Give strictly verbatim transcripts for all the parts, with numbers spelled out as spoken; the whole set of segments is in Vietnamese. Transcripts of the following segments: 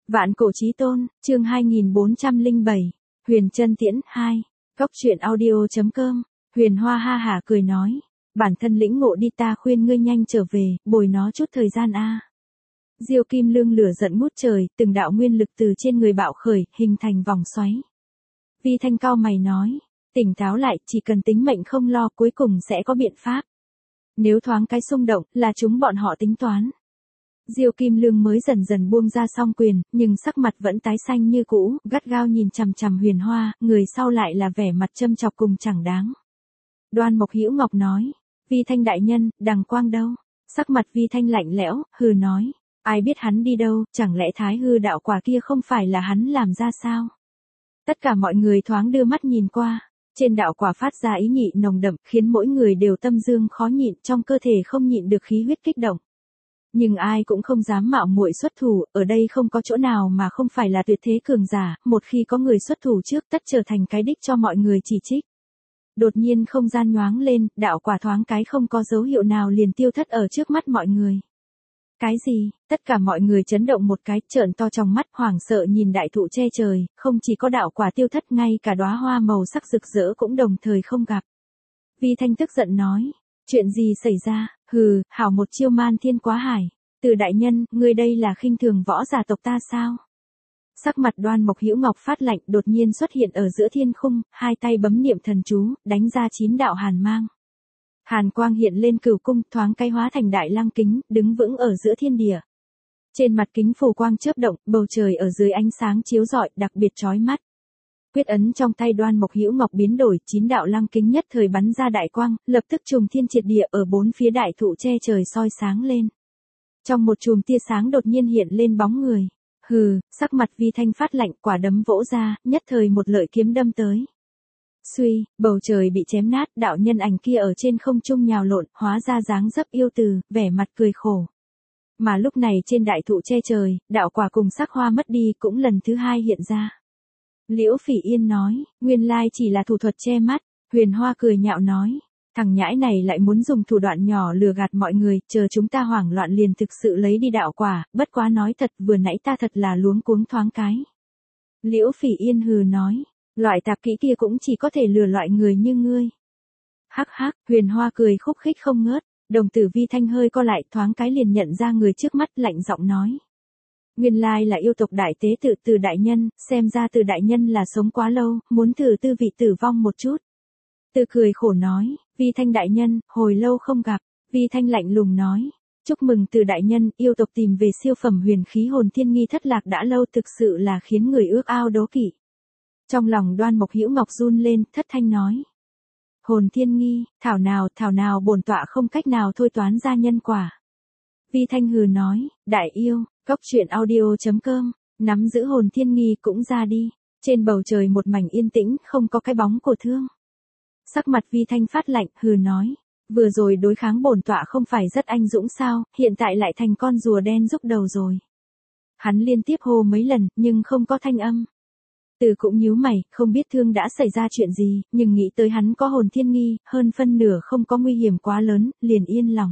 Vạn cổ chí tôn, chương hai nghìn bốn trăm lẻ bảy, Huyền Chân Tiễn hai, Góc truyện audio chấm com, Huyền Hoa ha hả cười nói, bản thân lĩnh ngộ đi, ta khuyên ngươi nhanh trở về, bồi nó chút thời gian a. Diêu Kim Lương lửa giận ngút trời, từng đạo nguyên lực từ trên người bạo khởi, hình thành vòng xoáy. Vi Thanh cao mày nói, tỉnh táo lại, chỉ cần tính mệnh không lo, cuối cùng sẽ có biện pháp. Nếu thoáng cái xung động, là chúng bọn họ tính toán. Diêu Kim Lương mới dần dần buông ra song quyền, nhưng sắc mặt vẫn tái xanh như cũ, gắt gao nhìn chằm chằm Huyền Hoa, người sau lại là vẻ mặt châm chọc cùng chẳng đáng. Đoan Mộc Hữu Ngọc nói, Vi Thanh đại nhân, Đằng Quang đâu? Sắc mặt Vi Thanh lạnh lẽo, hừ nói, ai biết hắn đi đâu, chẳng lẽ Thái Hư đạo quả kia không phải là hắn làm ra sao? Tất cả mọi người thoáng đưa mắt nhìn qua, trên đạo quả phát ra ý nhị nồng đậm, khiến mỗi người đều tâm dương khó nhịn, trong cơ thể không nhịn được khí huyết kích động. Nhưng ai cũng không dám mạo muội xuất thủ, ở đây không có chỗ nào mà không phải là tuyệt thế cường giả, một khi có người xuất thủ trước tất trở thành cái đích cho mọi người chỉ trích. Đột nhiên không gian nhoáng lên, đạo quả thoáng cái không có dấu hiệu nào liền tiêu thất ở trước mắt mọi người. Cái gì? Tất cả mọi người chấn động một cái, trợn to trong mắt, hoảng sợ nhìn đại thụ che trời, không chỉ có đạo quả tiêu thất, ngay cả đóa hoa màu sắc rực rỡ cũng đồng thời không gặp. Vi Thanh tức giận nói, chuyện gì xảy ra? Hừ, hảo một chiêu man thiên quá hải. Từ đại nhân, ngươi đây là khinh thường võ giả tộc ta sao? Sắc mặt Đoan Mộc Hữu Ngọc phát lạnh, đột nhiên xuất hiện ở giữa thiên khung, hai tay bấm niệm thần chú, đánh ra chín đạo hàn mang. Hàn quang hiện lên cửu cung, thoáng cái hóa thành đại lăng kính, đứng vững ở giữa thiên địa. Trên mặt kính phù quang chớp động, bầu trời ở dưới ánh sáng chiếu rọi, đặc biệt chói mắt. Quyết ấn trong tay Đoan Mộc Hữu Ngọc biến đổi, chín đạo lăng kính nhất thời bắn ra đại quang, lập tức trùng thiên triệt địa ở bốn phía đại thụ che trời soi sáng lên. Trong một chùm tia sáng đột nhiên hiện lên bóng người. Hừ, sắc mặt Vi Thanh phát lạnh, quả đấm vỗ ra, nhất thời một lợi kiếm đâm tới. Suy, bầu trời bị chém nát, đạo nhân ảnh kia ở trên không trung nhào lộn, hóa ra dáng dấp yêu từ, vẻ mặt cười khổ. Mà lúc này trên đại thụ che trời, đạo quả cùng sắc hoa mất đi cũng lần thứ hai hiện ra. Liễu Phỉ Yên nói, nguyên lai chỉ là thủ thuật che mắt. Huyền Hoa cười nhạo nói, thằng nhãi này lại muốn dùng thủ đoạn nhỏ lừa gạt mọi người, chờ chúng ta hoảng loạn liền thực sự lấy đi đạo quả, bất quá nói thật, vừa nãy ta thật là luống cuống thoáng cái. Liễu Phỉ Yên hừ nói, loại tạp kỹ kia cũng chỉ có thể lừa loại người như ngươi. Hắc hắc, Huyền Hoa cười khúc khích không ngớt, đồng tử Vi Thanh hơi co lại, thoáng cái liền nhận ra người trước mắt, lạnh giọng nói. Nguyên lai là yêu tộc đại tế tự Từ đại nhân, xem ra Từ đại nhân là sống quá lâu, muốn thử tư vị tử vong một chút. Từ cười khổ nói, Vi Thanh đại nhân, hồi lâu không gặp. Vi Thanh lạnh lùng nói, chúc mừng Từ đại nhân, yêu tộc tìm về siêu phẩm huyền khí hồn thiên nghi thất lạc đã lâu, thực sự là khiến người ước ao đố kỵ. Trong lòng Đoan Mộc Hữu Ngọc run lên, thất thanh nói. Hồn thiên nghi, thảo nào, thảo nào bổn tọa không cách nào thôi toán ra nhân quả. Vi Thanh hừ nói, đại yêu, Góc truyện audio chấm com, nắm giữ hồn thiên nghi cũng ra đi. Trên bầu trời một mảnh yên tĩnh, không có cái bóng của thương. Sắc mặt Vi Thanh phát lạnh, hừ nói, vừa rồi đối kháng bổn tọa không phải rất anh dũng sao, hiện tại lại thành con rùa đen rúc đầu rồi. Hắn liên tiếp hô mấy lần, nhưng không có thanh âm. Từ cũng nhíu mày, không biết thương đã xảy ra chuyện gì, nhưng nghĩ tới hắn có hồn thiên nghi, hơn phân nửa không có nguy hiểm quá lớn, liền yên lòng.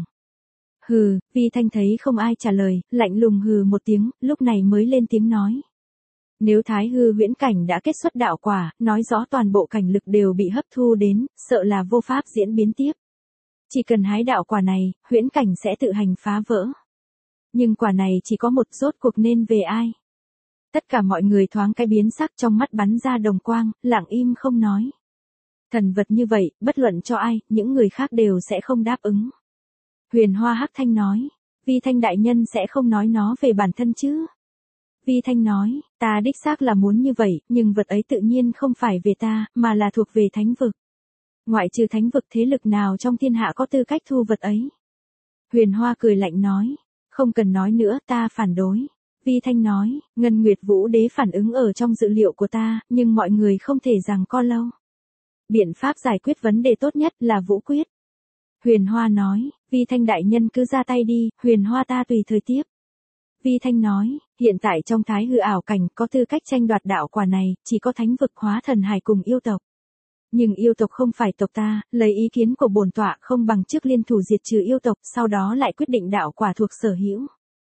Hừ, Vi Thanh thấy không ai trả lời, lạnh lùng hừ một tiếng, lúc này mới lên tiếng nói. Nếu Thái Hư huyễn cảnh đã kết xuất đạo quả, nói rõ toàn bộ cảnh lực đều bị hấp thu đến, sợ là vô pháp diễn biến tiếp. Chỉ cần hái đạo quả này, huyễn cảnh sẽ tự hành phá vỡ. Nhưng quả này chỉ có một, rốt cuộc nên về ai? Tất cả mọi người thoáng cái biến sắc, trong mắt bắn ra đồng quang, lặng im không nói. Thần vật như vậy, bất luận cho ai, những người khác đều sẽ không đáp ứng. Huyền Hoa hắc thanh nói, Vi Thanh đại nhân sẽ không nói nó về bản thân chứ? Vi Thanh nói, ta đích xác là muốn như vậy, nhưng vật ấy tự nhiên không phải về ta, mà là thuộc về thánh vực. Ngoại trừ thánh vực, thế lực nào trong thiên hạ có tư cách thu vật ấy? Huyền Hoa cười lạnh nói, không cần nói nữa, ta phản đối. Vi Thanh nói, Ngân Nguyệt Vũ Đế phản ứng ở trong dự liệu của ta, nhưng mọi người không thể giằng co lâu. Biện pháp giải quyết vấn đề tốt nhất là Vũ Quyết. Huyền Hoa nói, Vi Thanh đại nhân cứ ra tay đi, Huyền Hoa ta tùy thời tiếp. Vi Thanh nói, hiện tại trong Thái Hư ảo cảnh có tư cách tranh đoạt đạo quả này, chỉ có thánh vực Hóa Thần Hải cùng yêu tộc. Nhưng yêu tộc không phải tộc ta, lấy ý kiến của bổn tọa không bằng trước liên thủ diệt trừ yêu tộc, sau đó lại quyết định đạo quả thuộc sở hữu.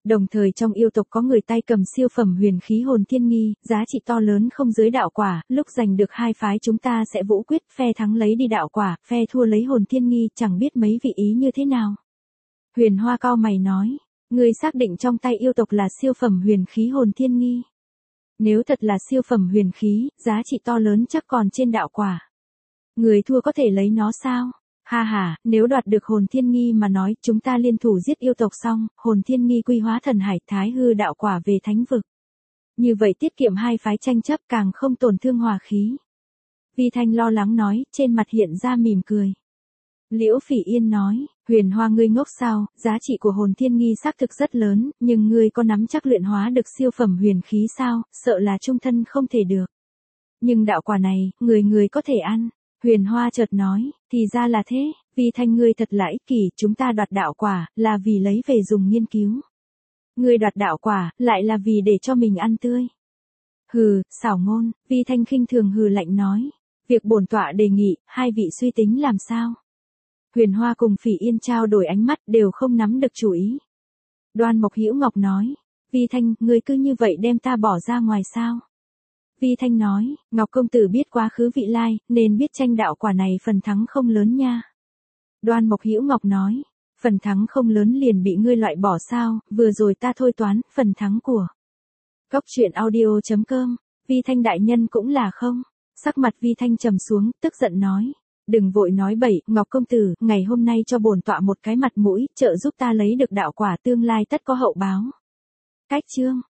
Đồng thời trong yêu tộc có người tay cầm siêu phẩm huyền khí hồn thiên nghi, giá trị to lớn không dưới đạo quả, lúc giành được hai phái chúng ta sẽ vũ quyết, phe thắng lấy đi đạo quả, phe thua lấy hồn thiên nghi, chẳng biết mấy vị ý như thế nào. Huyền Hoa cau mày nói, ngươi xác định trong tay yêu tộc là siêu phẩm huyền khí hồn thiên nghi. Nếu thật là siêu phẩm huyền khí, giá trị to lớn chắc còn trên đạo quả. Người thua có thể lấy nó sao? Ha ha, nếu đoạt được hồn thiên nghi mà nói, chúng ta liên thủ giết yêu tộc xong, hồn thiên nghi quy hóa thần hải thái hư đạo quả về thánh vực. Như vậy tiết kiệm hai phái tranh chấp càng không tổn thương hòa khí. Vi Thanh lo lắng nói, trên mặt hiện ra mỉm cười. Liễu Phỉ Yên nói, Huyền Hoa ngươi ngốc sao, giá trị của hồn thiên nghi xác thực rất lớn, nhưng ngươi có nắm chắc luyện hóa được siêu phẩm huyền khí sao, sợ là chung thân không thể được. Nhưng đạo quả này, người người có thể ăn. Huyền Hoa chợt nói, thì ra là thế, Vi Thanh ngươi thật là ích kỷ, chúng ta đoạt đạo quả, là vì lấy về dùng nghiên cứu. Ngươi đoạt đạo quả, lại là vì để cho mình ăn tươi. Hừ, xảo ngôn, Vi Thanh khinh thường hừ lạnh nói, việc bổn tọa đề nghị, hai vị suy tính làm sao? Huyền Hoa cùng Phỉ Yên trao đổi ánh mắt đều không nắm được chủ ý. Đoan Mộc Hữu Ngọc nói, Vi Thanh, ngươi cứ như vậy đem ta bỏ ra ngoài sao? Vi Thanh nói, Ngọc công tử biết quá khứ vị lai, nên biết tranh đạo quả này phần thắng không lớn nha. Đoan Mộc Hữu Ngọc nói, phần thắng không lớn liền bị ngươi loại bỏ sao, vừa rồi ta thôi toán, phần thắng của. Cốc truyện audio chấm com, Vi Thanh đại nhân cũng là không. Sắc mặt Vi Thanh trầm xuống, tức giận nói. Đừng vội nói bậy, Ngọc công tử, ngày hôm nay cho bổn tọa một cái mặt mũi, trợ giúp ta lấy được đạo quả tương lai tất có hậu báo. Cách chương.